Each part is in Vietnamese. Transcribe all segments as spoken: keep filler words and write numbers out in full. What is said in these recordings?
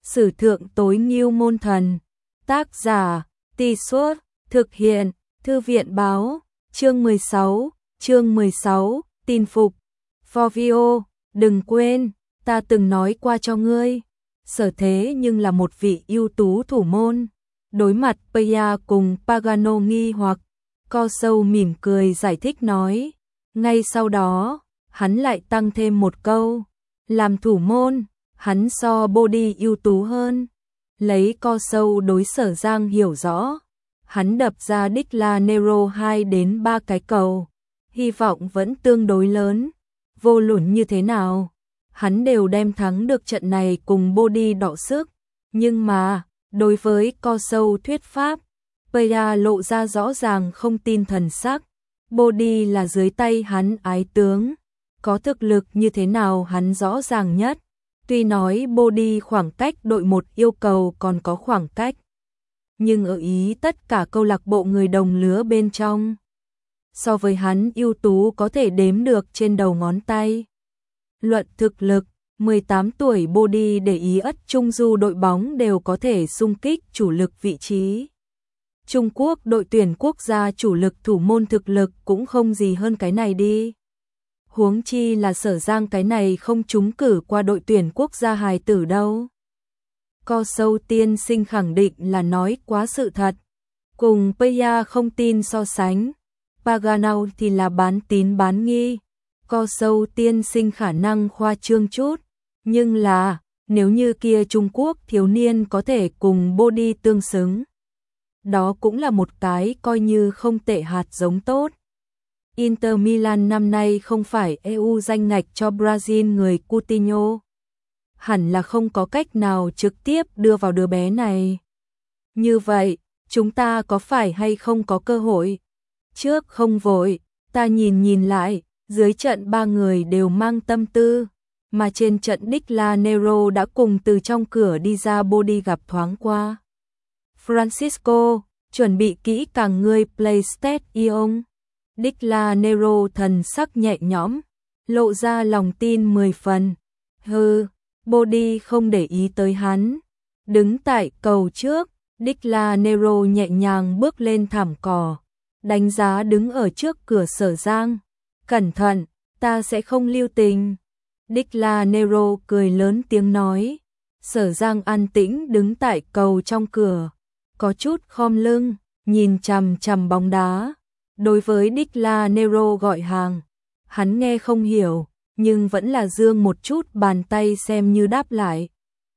Sử thượng tối ngưu môn thần. Tác giả, Tì Suốt, thực hiện, Thư viện báo, chương mười sáu, chương mười sáu, tin phục. Fovio, đừng quên, ta từng nói qua cho ngươi, Sở Thế nhưng là một vị ưu tú thủ môn. Đối mặt Peña cùng Pagano nghi hoặc, Co Sâu mỉm cười giải thích nói. Ngay sau đó, hắn lại tăng thêm một câu, làm thủ môn, hắn so Body ưu tú hơn. Lấy Co Sâu đối Sở Giang hiểu rõ, hắn đập ra Declan Nero hai đến ba cái cầu, hy vọng vẫn tương đối lớn. Vô luận như thế nào, hắn đều đem thắng được trận này cùng Body đọ sức. Nhưng mà, đối với Co Sâu thuyết pháp, Peña lộ ra rõ ràng không tin thần sắc. Body là dưới tay hắn ái tướng, có thực lực như thế nào hắn rõ ràng nhất. Tuy nói Body khoảng cách đội một yêu cầu còn có khoảng cách, nhưng ở Ý tất cả câu lạc bộ người đồng lứa bên trong, so với hắn ưu tú có thể đếm được trên đầu ngón tay. Luận thực lực, mười tám tuổi Body để Ý ất Trung Du đội bóng đều có thể xung kích chủ lực vị trí. Trung Quốc đội tuyển quốc gia chủ lực thủ môn thực lực cũng không gì hơn cái này đi. Huống chi là Sở Giang cái này không trúng cử qua đội tuyển quốc gia hài tử đâu. Co Sâu tiên sinh khẳng định là nói quá sự thật. Cùng Peña không tin so sánh, Pagano thì là bán tín bán nghi. Co Sâu tiên sinh khả năng khoa trương chút, nhưng là nếu như kia Trung Quốc thiếu niên có thể cùng Body tương xứng, đó cũng là một cái coi như không tệ hạt giống tốt. Inter Milan năm nay không phải e u danh ngạch cho Brazil người Coutinho, hẳn là không có cách nào trực tiếp đưa vào đứa bé này. Như vậy, chúng ta có phải hay không có cơ hội? Trước không vội, ta nhìn nhìn lại, dưới trận ba người đều mang tâm tư, mà trên trận Declan Nero đã cùng từ trong cửa đi ra Body gặp thoáng qua. Francisco, chuẩn bị kỹ càng ngươi PlayStation. Declan Nero thần sắc nhẹ nhõm, lộ ra lòng tin mười phần. Hừ, Body không để ý tới hắn. Đứng tại cầu trước, Declan Nero nhẹ nhàng bước lên thảm cỏ, đánh giá đứng ở trước cửa Sở Giang. Cẩn thận, ta sẽ không lưu tình. Declan Nero cười lớn tiếng nói. Sở Giang an tĩnh đứng tại cầu trong cửa, có chút khom lưng, nhìn chằm chằm bóng đá. Đối với Declan Nero gọi hàng, hắn nghe không hiểu, nhưng vẫn là dương một chút bàn tay xem như đáp lại.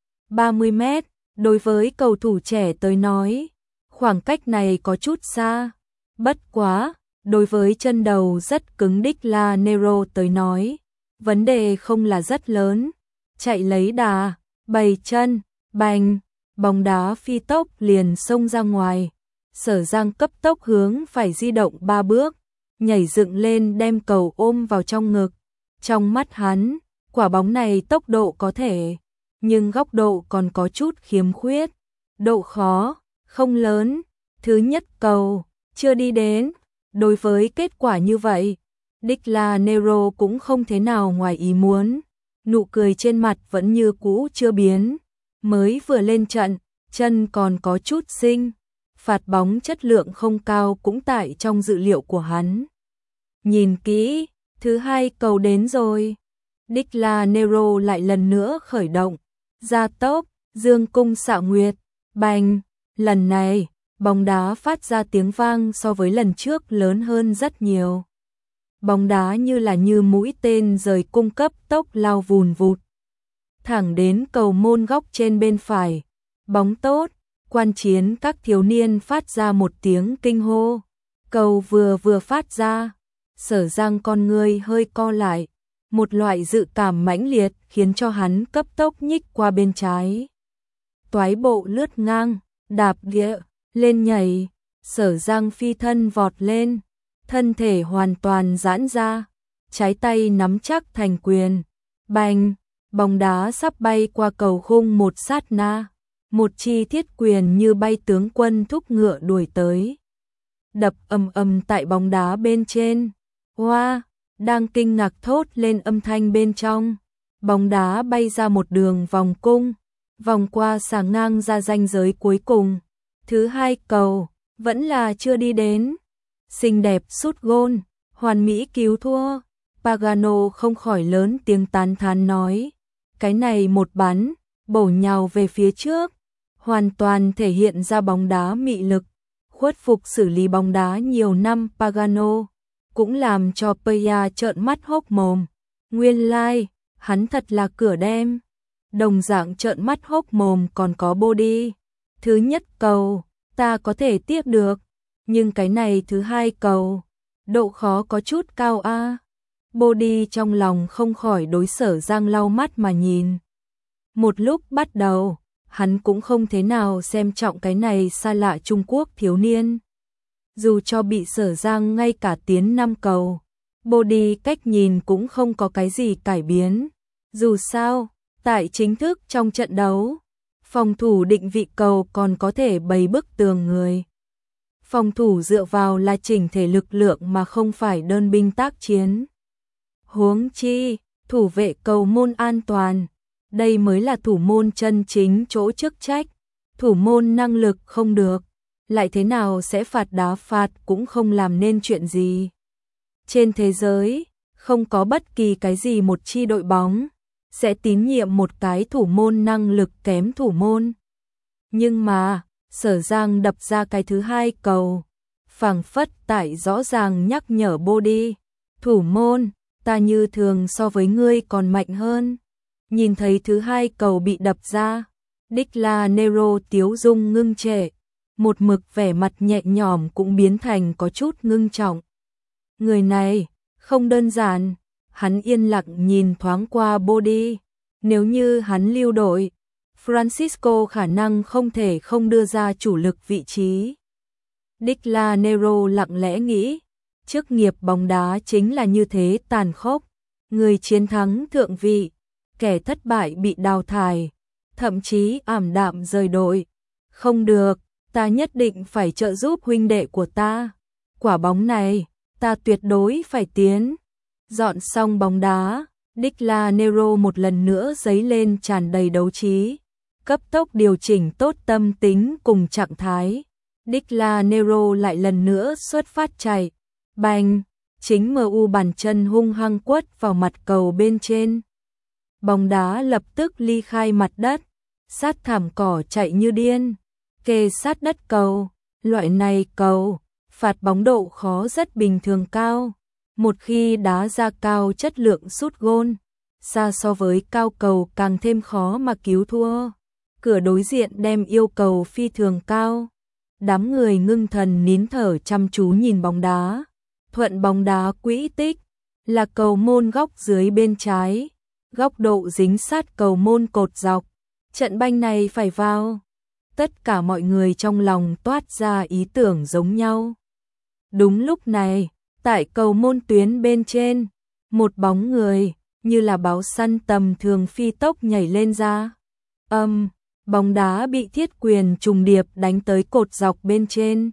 ba mươi mét, đối với cầu thủ trẻ tới nói, khoảng cách này có chút xa. Bất quá, đối với chân đầu rất cứng Declan Nero tới nói, vấn đề không là rất lớn. Chạy lấy đà, bày chân, bành, bóng đá phi tốc liền xông ra ngoài. Sở Giang cấp tốc hướng phải di động ba bước, nhảy dựng lên đem cầu ôm vào trong ngực. Trong mắt hắn, quả bóng này tốc độ có thể, nhưng góc độ còn có chút khiếm khuyết. Độ khó, không lớn. Thứ nhất cầu, chưa đi đến. Đối với kết quả như vậy, Declan Nero cũng không thế nào ngoài ý muốn. Nụ cười trên mặt vẫn như cũ chưa biến. Mới vừa lên trận, chân còn có chút sinh. Phạt bóng chất lượng không cao cũng tại trong dự liệu của hắn. Nhìn kỹ, thứ hai cầu đến rồi. Declan Nero lại lần nữa khởi động, gia tốc, dương cung xạ nguyệt, bành. Lần này, bóng đá phát ra tiếng vang so với lần trước lớn hơn rất nhiều. Bóng đá như là như mũi tên rời cung cấp tốc lao vùn vụt. Thẳng đến cầu môn góc trên bên phải. Bóng tốt. Quan chiến các thiếu niên phát ra một tiếng kinh hô. Cầu vừa vừa phát ra, Sở Giang con ngươi hơi co lại. Một loại dự cảm mãnh liệt khiến cho hắn cấp tốc nhích qua bên trái. Toái bộ lướt ngang, đạp địa, lên nhảy. Sở Giang phi thân vọt lên, thân thể hoàn toàn giãn ra, trái tay nắm chắc thành quyền. Bành, bóng đá sắp bay qua cầu khung một sát na. Một chi thiết quyền như bay tướng quân thúc ngựa đuổi tới. Đập ầm ầm tại bóng đá bên trên. Hoa, đang kinh ngạc thốt lên âm thanh bên trong. Bóng đá bay ra một đường vòng cung. vòng qua sàng ngang ra ranh giới cuối cùng. Thứ hai cầu, vẫn là chưa đi đến. Xinh đẹp sút gôn, hoàn mỹ cứu thua. Pagano không khỏi lớn tiếng tán thán nói. Cái này một bắn, bổ nhào về phía trước, hoàn toàn thể hiện ra bóng đá mị lực. Khuất phục xử lý bóng đá nhiều năm Pagano, cũng làm cho Peña trợn mắt hốc mồm. Nguyên lai, like, hắn thật là cửa đem. Đồng dạng trợn mắt hốc mồm còn có Body. Thứ nhất cầu, ta có thể tiếp được, nhưng cái này thứ hai cầu, độ khó có chút cao a. À. Body trong lòng không khỏi đối Sở Giang lau mắt mà nhìn. Một lúc bắt đầu, hắn cũng không thế nào xem trọng cái này xa lạ Trung Quốc thiếu niên. Dù cho bị Sở Giang ngay cả tiến năm cầu, Body cách nhìn cũng không có cái gì cải biến. Dù sao, tại chính thức trong trận đấu, phòng thủ định vị cầu còn có thể bày bức tường người. Phòng thủ dựa vào là chỉnh thể lực lượng mà không phải đơn binh tác chiến. Huống chi, thủ vệ cầu môn an toàn, đây mới là thủ môn chân chính chỗ chức trách. Thủ môn năng lực không được, lại thế nào sẽ phạt đá phạt cũng không làm nên chuyện gì. Trên thế giới, không có bất kỳ cái gì một chi đội bóng sẽ tín nhiệm một cái thủ môn năng lực kém thủ môn. Nhưng mà, Sở Giang đập ra cái thứ hai cầu, phảng phất tại rõ ràng nhắc nhở Body, thủ môn, ta như thường so với ngươi còn mạnh hơn. Nhìn thấy thứ hai cầu bị đập ra, Declan Nero tiếu dung ngưng trệ, một mực vẻ mặt nhẹ nhõm cũng biến thành có chút ngưng trọng. Người này, không đơn giản, hắn yên lặng nhìn thoáng qua Body, nếu như hắn lưu đội, Francisco khả năng không thể không đưa ra chủ lực vị trí. Declan Nero lặng lẽ nghĩ, chức nghiệp bóng đá chính là như thế tàn khốc, người chiến thắng thượng vị, kẻ thất bại bị đào thải, thậm chí ảm đạm rời đội. Không được, ta nhất định phải trợ giúp huynh đệ của ta. Quả bóng này, ta tuyệt đối phải tiến. Dọn xong bóng đá, Declan Nero một lần nữa giấy lên tràn đầy đấu trí, cấp tốc điều chỉnh tốt tâm tính cùng trạng thái. Declan Nero lại lần nữa xuất phát chạy, bành, chính em u bàn chân hung hăng quất vào mặt cầu bên trên. Bóng đá lập tức ly khai mặt đất, sát thảm cỏ chạy như điên, kề sát đất cầu. Loại này cầu, phạt bóng độ khó rất bình thường cao. Một khi đá ra cao chất lượng sút gôn, xa so với cao cầu càng thêm khó mà cứu thua. Cửa đối diện đem yêu cầu phi thường cao. Đám người ngưng thần nín thở chăm chú nhìn bóng đá. Thuận bóng đá quỹ tích, là cầu môn góc dưới bên trái. Góc độ dính sát cầu môn cột dọc. Trận banh này phải vào. Tất cả mọi người trong lòng toát ra ý tưởng giống nhau. Đúng lúc này, tại cầu môn tuyến bên trên, một bóng người, như là báo săn tầm thường phi tốc nhảy lên ra. Âm, um, bóng đá bị Thiết Quyền trùng điệp đánh tới cột dọc bên trên.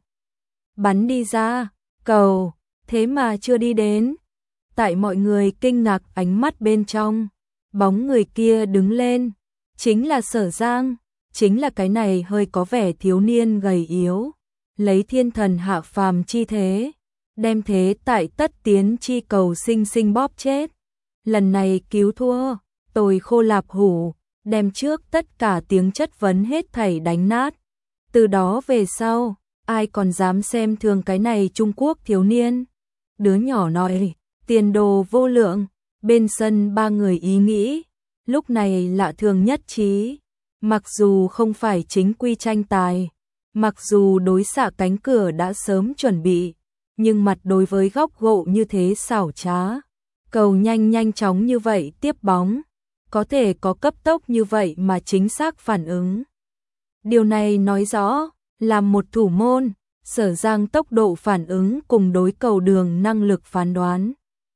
Bắn đi ra, cầu, thế mà chưa đi đến. Tại mọi người kinh ngạc ánh mắt bên trong, bóng người kia đứng lên, chính là Sở Giang, chính là cái này hơi có vẻ thiếu niên gầy yếu, lấy thiên thần hạ phàm chi thế, đem thế tại tất tiến chi cầu sinh sinh bóp chết. Lần này cứu thua, tồi khô lạp hủ, đem trước tất cả tiếng chất vấn hết thảy đánh nát. Từ đó về sau, ai còn dám xem thường cái này Trung Quốc thiếu niên. Đứa nhỏ nói, tiền đồ vô lượng, bên sân ba người ý nghĩ, lúc này lạ thường nhất trí. Mặc dù không phải chính quy tranh tài, mặc dù đối xạ cánh cửa đã sớm chuẩn bị, nhưng mặt đối với góc gộ như thế xảo trá, cầu nhanh nhanh chóng như vậy tiếp bóng, có thể có cấp tốc như vậy mà chính xác phản ứng. Điều này nói rõ, làm một thủ môn, Sở Giang tốc độ phản ứng cùng đối cầu đường năng lực phán đoán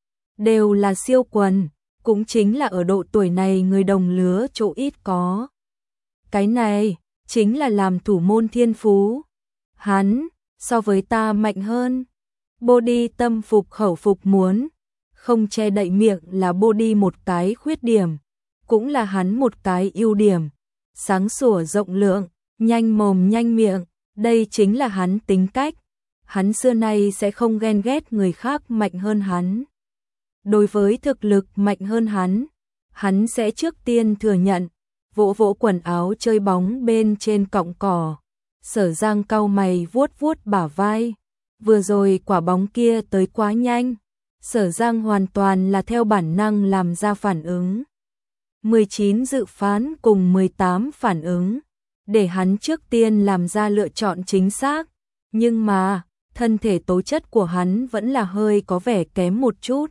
đều là siêu quần, cũng chính là ở độ tuổi này người đồng lứa chỗ ít có. Cái này, chính là làm thủ môn thiên phú. Hắn, so với ta mạnh hơn. Body tâm phục khẩu phục muốn, không che đậy miệng là Body một cái khuyết điểm, cũng là hắn một cái ưu điểm. sáng sủa rộng lượng, nhanh mồm nhanh miệng, đây chính là hắn tính cách. Hắn xưa nay sẽ không ghen ghét người khác mạnh hơn hắn. Đối với thực lực mạnh hơn hắn, hắn sẽ trước tiên thừa nhận, vỗ vỗ quần áo chơi bóng bên trên cọng cỏ. Sở Giang cau mày vuốt vuốt bả vai, vừa rồi quả bóng kia tới quá nhanh. Sở Giang hoàn toàn là theo bản năng làm ra phản ứng. mười chín dự phán cùng mười tám phản ứng, để hắn trước tiên làm ra lựa chọn chính xác. Nhưng mà, thân thể tố chất của hắn vẫn là hơi có vẻ kém một chút.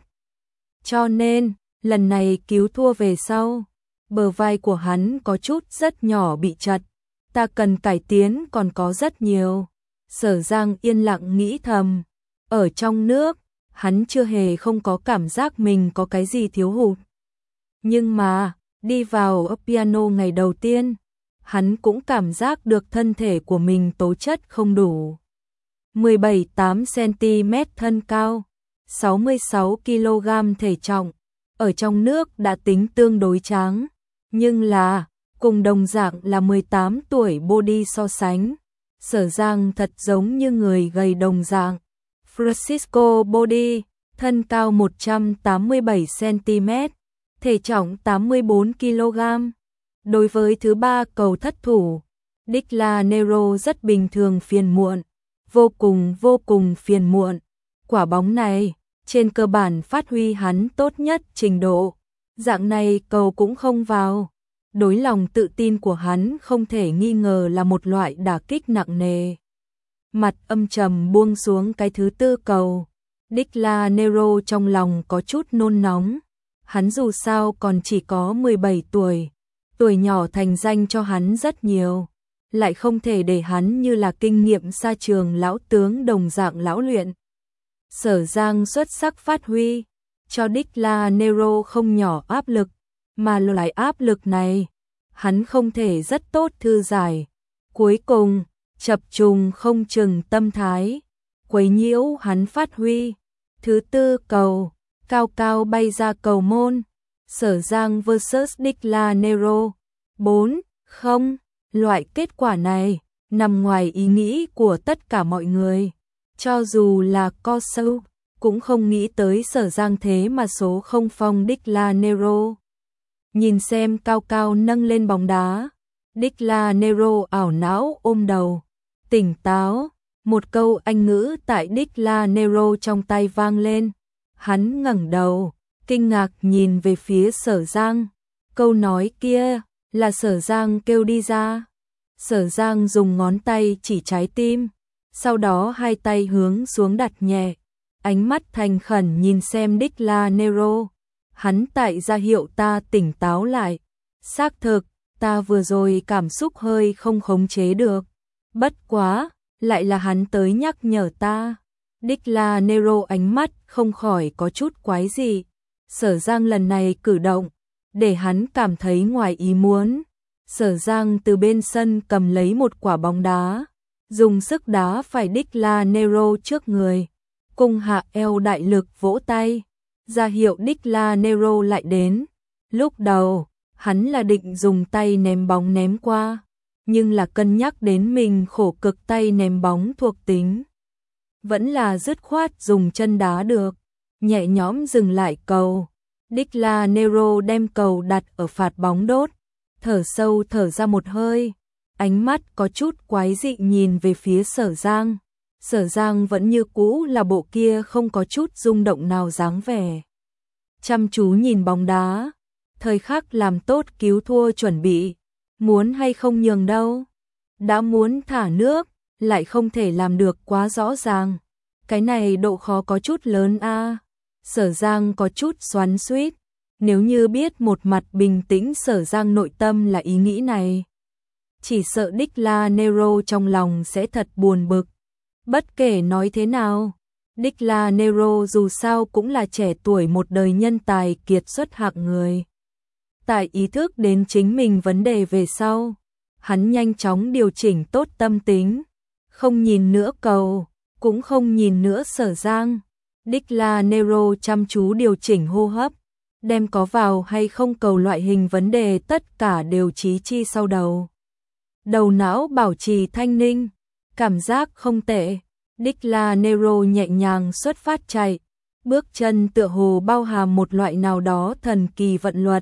Cho nên, lần này cứu thua về sau, bờ vai của hắn có chút rất nhỏ bị chật. Ta cần cải tiến còn có rất nhiều. Sở Giang yên lặng nghĩ thầm. Ở trong nước, hắn chưa hề không có cảm giác mình có cái gì thiếu hụt. Nhưng mà, đi vào piano ngày đầu tiên, hắn cũng cảm giác được thân thể của mình tố chất không đủ. mười bảy phẩy tám xăng-ti-mét thân cao, sáu mươi sáu ki lô gam thể trọng, ở trong nước đã tính tương đối tráng, nhưng là, cùng đồng dạng là mười tám tuổi body so sánh, Sở Giang thật giống như người gầy đồng dạng. Francisco Body, thân cao một trăm tám mươi bảy xăng-ti-mét, thể trọng tám mươi bốn ki lô gam. Đối với thứ ba cầu thất thủ, Declan Nero rất bình thường phiền muộn, vô cùng vô cùng phiền muộn. Quả bóng này, trên cơ bản phát huy hắn tốt nhất trình độ, dạng này cầu cũng không vào. Đối lòng tự tin của hắn không thể nghi ngờ là một loại đả kích nặng nề. Mặt âm trầm buông xuống cái thứ tư cầu. Declan Nero trong lòng có chút nôn nóng. Hắn dù sao còn chỉ có mười bảy tuổi. Tuổi nhỏ thành danh cho hắn rất nhiều. Lại không thể để hắn như là kinh nghiệm xa trường lão tướng đồng dạng lão luyện. Sở Giang xuất sắc phát huy, cho Declan Nero không nhỏ áp lực. Mà loại áp lực này, hắn không thể rất tốt thư giải. Cuối cùng, chập trùng không chừng tâm thái, quấy nhiễu hắn phát huy. Thứ tư cầu, cao cao bay ra cầu môn. Sở Giang versus Declan Nero. bốn không, loại kết quả này, nằm ngoài ý nghĩ của tất cả mọi người. Cho dù là co sâu, cũng không nghĩ tới Sở Giang thế mà số không phong Declan Nero. Nhìn xem cao cao nâng lên bóng đá, Declan Nero ảo não ôm đầu, tỉnh táo, một câu Anh ngữ tại Declan Nero trong tay vang lên. Hắn ngẩng đầu, kinh ngạc nhìn về phía Sở Giang. Câu nói kia là Sở Giang kêu đi ra. Sở Giang dùng ngón tay chỉ trái tim, sau đó hai tay hướng xuống đặt nhẹ, ánh mắt thành khẩn nhìn xem Declan Nero. Hắn tại ra hiệu ta tỉnh táo lại. Xác thực, ta vừa rồi cảm xúc hơi không khống chế được. Bất quá, lại là hắn tới nhắc nhở ta. Declan Nero ánh mắt không khỏi có chút quái dị. Sở Giang lần này cử động, để hắn cảm thấy ngoài ý muốn. Sở Giang từ bên sân cầm lấy một quả bóng đá, dùng sức đá phải Declan Nero trước người, cùng hạ eo đại lực vỗ tay, ra hiệu Declan Nero lại đến. Lúc đầu, hắn là định dùng tay ném bóng ném qua, nhưng là cân nhắc đến mình khổ cực tay ném bóng thuộc tính, vẫn là dứt khoát dùng chân đá được, nhẹ nhõm dừng lại cầu. Declan Nero đem cầu đặt ở phạt bóng đốt, thở sâu thở ra một hơi, ánh mắt có chút quái dị nhìn về phía Sở Giang. Sở Giang vẫn như cũ là bộ kia không có chút rung động nào dáng vẻ. Chăm chú nhìn bóng đá, thời khắc làm tốt cứu thua chuẩn bị, muốn hay không nhường đâu. Đã muốn thả nước, lại không thể làm được quá rõ ràng. Cái này độ khó có chút lớn a. À. Sở Giang có chút xoắn xuýt, nếu như biết một mặt bình tĩnh Sở Giang nội tâm là ý nghĩ này, chỉ sợ Declan Nero trong lòng sẽ thật buồn bực. Bất kể nói thế nào, Declan Nero dù sao cũng là trẻ tuổi một đời nhân tài kiệt xuất hạng người. Tại ý thức đến chính mình vấn đề về sau, hắn nhanh chóng điều chỉnh tốt tâm tính, không nhìn nữa cầu, cũng không nhìn nữa Sở Giang. Declan Nero chăm chú điều chỉnh hô hấp, đem có vào hay không cầu loại hình vấn đề tất cả đều trí chi sau đầu. Đầu não bảo trì thanh ninh, cảm giác không tệ. Decla Nero nhẹ nhàng xuất phát chạy, bước chân tựa hồ bao hàm một loại nào đó thần kỳ vận luật.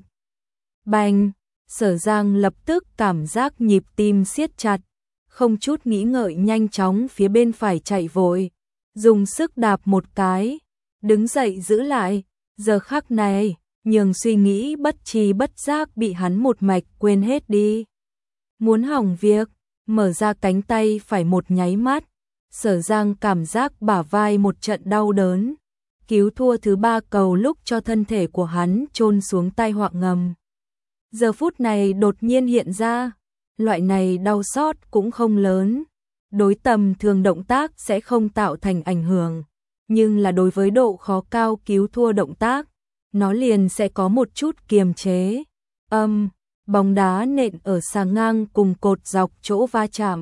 Bành, Sở Giang lập tức cảm giác nhịp tim siết chặt, không chút nghĩ ngợi nhanh chóng phía bên phải chạy vội, dùng sức đạp một cái, đứng dậy giữ lại, giờ khắc này, nhường suy nghĩ bất tri bất giác bị hắn một mạch quên hết đi. Muốn hỏng việc, mở ra cánh tay phải một nháy mắt, Sở Giang cảm giác bả vai một trận đau đớn, cứu thua thứ ba cầu lúc cho thân thể của hắn chôn xuống tai họa ngầm. Giờ phút này đột nhiên hiện ra, loại này đau xót cũng không lớn, đối tầm thường động tác sẽ không tạo thành ảnh hưởng, nhưng là đối với độ khó cao cứu thua động tác, nó liền sẽ có một chút kiềm chế. Âm, bóng đá nện ở sàng ngang cùng cột dọc chỗ va chạm.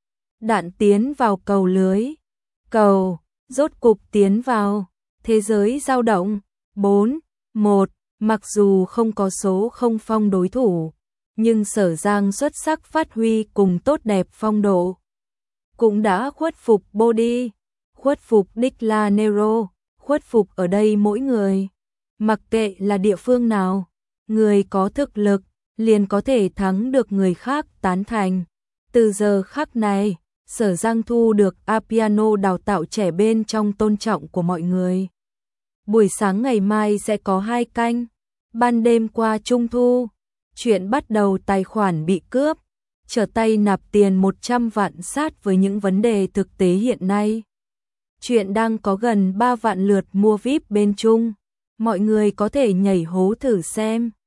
Đạn tiến vào cầu lưới. Cầu, rốt cục tiến vào. Thế giới dao động. bốn, một, mặc dù không có số không phong đối thủ, nhưng Sở Giang xuất sắc phát huy cùng tốt đẹp phong độ. Cũng đã khuất phục Body, khuất phục Decla Nero, khuất phục ở đây mỗi người. Mặc kệ là địa phương nào, người có thực lực, liền có thể thắng được người khác tán thành. Từ giờ khắc này, Sở Giang thu được Apiano đào tạo trẻ bên trong tôn trọng của mọi người. Buổi sáng ngày mai sẽ có hai canh, ban đêm qua Trung thu, chuyện bắt đầu tài khoản bị cướp, trở tay nạp tiền một trăm vạn sát với những vấn đề thực tế hiện nay. Chuyện đang có gần ba vạn lượt mua vi ai pi bên Trung, mọi người có thể nhảy hố thử xem.